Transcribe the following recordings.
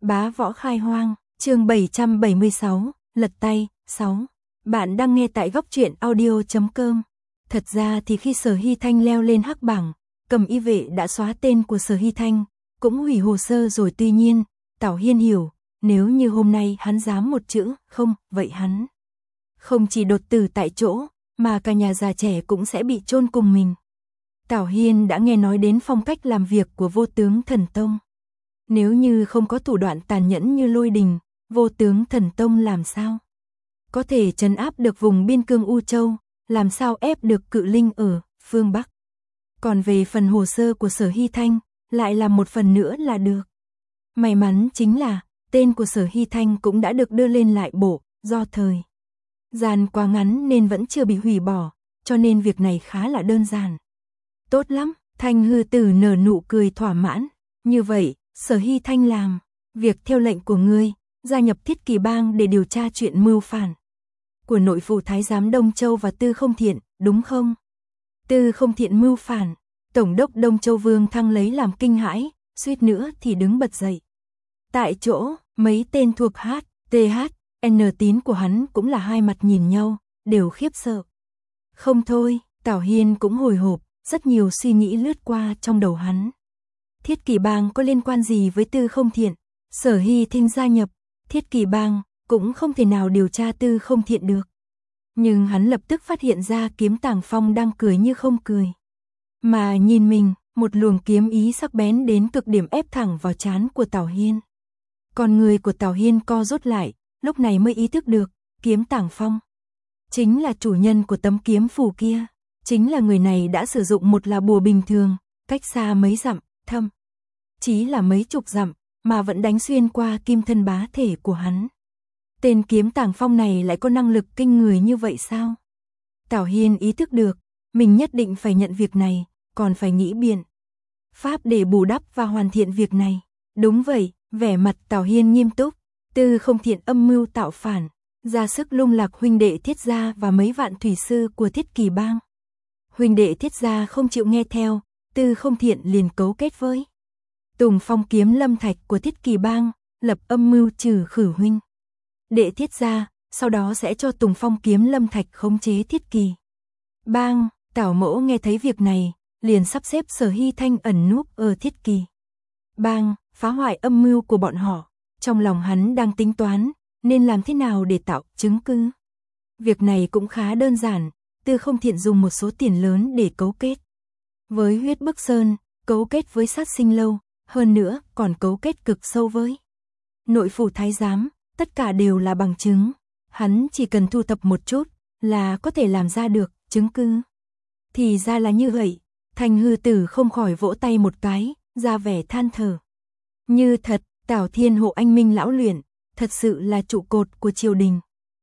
Bá võ khai hoang, chương 776, lật tay, 6. Bạn đang nghe tại góc truyện audio.com. Thật ra thì khi Sở Hy Thanh leo lên hắc bảng, Cầm Y vệ đã xóa tên của Sở Hy Thanh, cũng hủy hồ sơ rồi. Tuy nhiên, Tảo Hiên hiểu, nếu như hôm nay hắn dám một chữ không, vậy hắn không chỉ đột tử tại chỗ, mà cả nhà già trẻ cũng sẽ bị chôn cùng mình. Tảo Hiên đã nghe nói đến phong cách làm việc của Vô Tướng Thần Tông. Nếu như không có thủ đoạn tàn nhẫn như Lôi Đình, Vô Tướng Thần Tông làm sao có thể trấn áp được vùng biên cương U Châu, làm sao ép được Cự Linh ở phương Bắc. Còn về phần hồ sơ của Sở Hy Thanh, lại làm một phần nữa là được. May mắn chính là, tên của Sở Hy Thanh cũng đã được đưa lên lại bộ, do thời gian quá ngắn nên vẫn chưa bị hủy bỏ, cho nên việc này khá là đơn giản. Tốt lắm, Thanh Hư Tử nở nụ cười thỏa mãn. Như vậy, Sở Hy Thanh làm việc theo lệnh của ngươi, gia nhập Thiết Kỳ Bang để điều tra chuyện mưu phản của nội phủ Thái giám Đông Châu và Tư Không Thiện, đúng không? Tư Không Thiện mưu phản, Tổng đốc Đông Châu Vương Thăng lấy làm kinh hãi, suýt nữa thì đứng bật dậy. Tại chỗ, mấy tên thuộc THN tín của hắn cũng là hai mặt nhìn nhau, đều khiếp sợ. Không thôi, Tảo Hiên cũng hồi hộp, rất nhiều suy nghĩ lướt qua trong đầu hắn. Thiết Kỳ Bang có liên quan gì với Tư Không Thiện? Sở Hy Thanh gia nhập Thiết Kỳ Bang cũng không thể nào điều tra Tư Không Thiện được. Nhưng hắn lập tức phát hiện ra Kiếm Tàng Phong đang cười như không cười. Mà nhìn mình, một luồng kiếm ý sắc bén đến cực điểm ép thẳng vào trán của Tảo Hiên. Con người của Tảo Hiên co rút lại, lúc này mới ý thức được, Kiếm Tàng Phong chính là chủ nhân của tấm kiếm phù kia. Chính là người này đã sử dụng một là bùa bình thường, cách xa mấy dặm, thâm chí là mấy chục dặm, mà vẫn đánh xuyên qua kim thân bá thể của hắn. Tên Kiếm Tàng Phong này lại có năng lực kinh người như vậy sao? Tảo Hiên ý thức được, mình nhất định phải nhận việc này, còn phải nghĩ biện pháp để bù đắp và hoàn thiện việc này. Đúng vậy, vẻ mặt Tảo Hiên nghiêm túc. Tư Không Thiện âm mưu tạo phản, ra sức lung lạc huynh đệ Thiết gia và mấy vạn thủy sư của Thiết Kỳ Bang. Huynh đệ Thiết gia không chịu nghe theo, Tư Không Thiện liền cấu kết với Tùng Phong Kiếm Lâm Thạch của Thiết Kỳ Bang, lập âm mưu trừ khử huynh đệ Thiết gia, sau đó sẽ cho Tùng Phong Kiếm Lâm Thạch khống chế Thiết Kỳ Bang. Tảo Mỗ nghe thấy việc này, liền sắp xếp Sở Hy Thanh ẩn núp ở Thiết Kỳ Bang, phá hoại âm mưu của bọn họ. Trong lòng hắn đang tính toán, nên làm thế nào để tạo chứng cứ. Việc này cũng khá đơn giản, Tư Không Thiện dùng một số tiền lớn để cấu kết với Huyết Bức Sơn, cấu kết với Sát Sinh Lâu, hơn nữa còn cấu kết cực sâu với nội phủ Thái giám, tất cả đều là bằng chứng. Hắn chỉ cần thu thập một chút là có thể làm ra được chứng cứ. Thì ra là như vậy. Thanh Hư Tử không khỏi vỗ tay một cái, ra vẻ than thở. Như thật, Tảo Thiên Hộ anh minh lão luyện, thật sự là trụ cột của triều đình.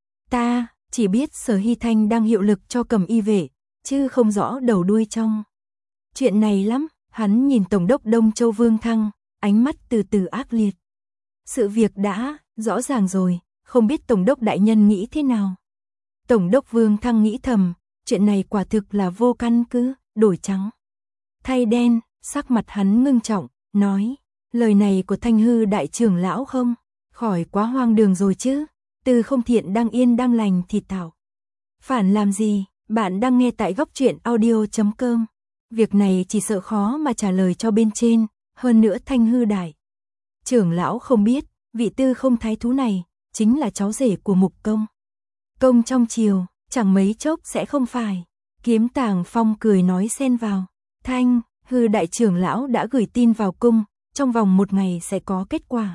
Ta chỉ biết Sở Hy Thanh đang hiệu lực cho Cầm Y vệ, chứ không rõ đầu đuôi trong chuyện này lắm. Hắn nhìn Tổng đốc Đông Châu Vương Thăng, ánh mắt từ từ ác liệt. Sự việc đã rõ ràng rồi, không biết Tổng đốc đại nhân nghĩ thế nào. Tổng đốc Vương Thăng nghĩ thầm, chuyện này quả thực là vô căn cứ, đổi trắng thay đen. Sắc mặt hắn ngưng trọng, nói, lời này của Thanh Hư đại trưởng lão không khỏi quá hoang đường rồi chứ. Tư Không Thiện đang yên đang lành thì tạo phản làm gì? Bạn đang nghe tại góc truyện audio.com. Việc này chỉ sợ khó mà trả lời cho bên trên. Hơn nữa Thanh Hư đại trưởng lão không biết, vị Tư Không thái thú này chính là cháu rể của Mục Công. Công trong triều, chẳng mấy chốc sẽ không phải. Kiếm Tàng Phong cười nói xen vào. Thanh Hư đại trưởng lão đã gửi tin vào cung, trong vòng 1 ngày sẽ có kết quả.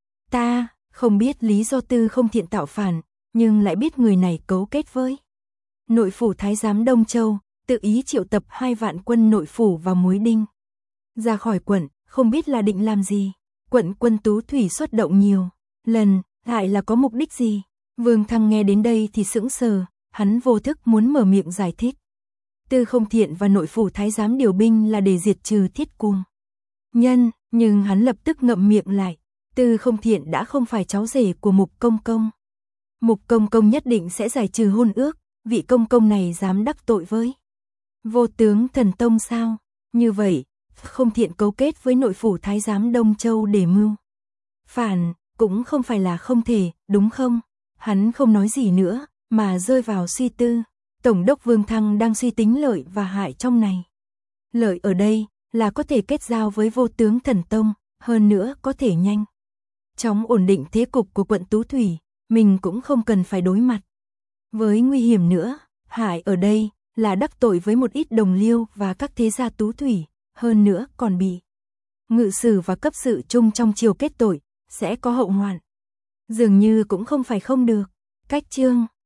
Ta không biết lý do Tư Không Thiện tạo phản, nhưng lại biết người này cấu kết với nội phủ Thái giám Đông Châu, tự ý triệu tập 2 vạn quân nội phủ và Muối Đinh ra khỏi quận, không biết là định làm gì. Quận quân tú thủy xuất động nhiều lần, lại là có mục đích gì? Vương Thăng nghe đến đây thì sững sờ, hắn vô thức muốn mở miệng giải thích. Tư Không Thiện và nội phủ Thái giám điều binh là để diệt trừ Thiết Cuồng nhân, nhưng hắn lập tức ngậm miệng lại. Tư Không Thiện đã không phải cháu rể của Mục Công Công. Mục Công Công nhất định sẽ giải trừ hôn ước, vị công công này dám đắc tội với Vô Tướng Thần Tông sao? Như vậy, Không Thiện cấu kết với nội phủ Thái giám Đông Châu để mưu phản, cũng không phải là không thể, đúng không? Hắn không nói gì nữa, mà rơi vào suy tư. Tổng đốc Vương Thăng đang suy tính lợi và hại trong này. Lợi ở đây là có thể kết giao với Vô Tướng Thần Tông, hơn nữa có thể nhanh chóng ổn định thế cục của quận Tú Thủy, mình cũng không cần phải đối mặt với nguy hiểm nữa. Hại ở đây là đắc tội với một ít đồng liêu và các thế gia Tú Thủy, hơn nữa còn bị ngự sử và cấp sự chung trong triều kết tội, sẽ có hậu hoạn. Dường như cũng không phải không được. Cách chương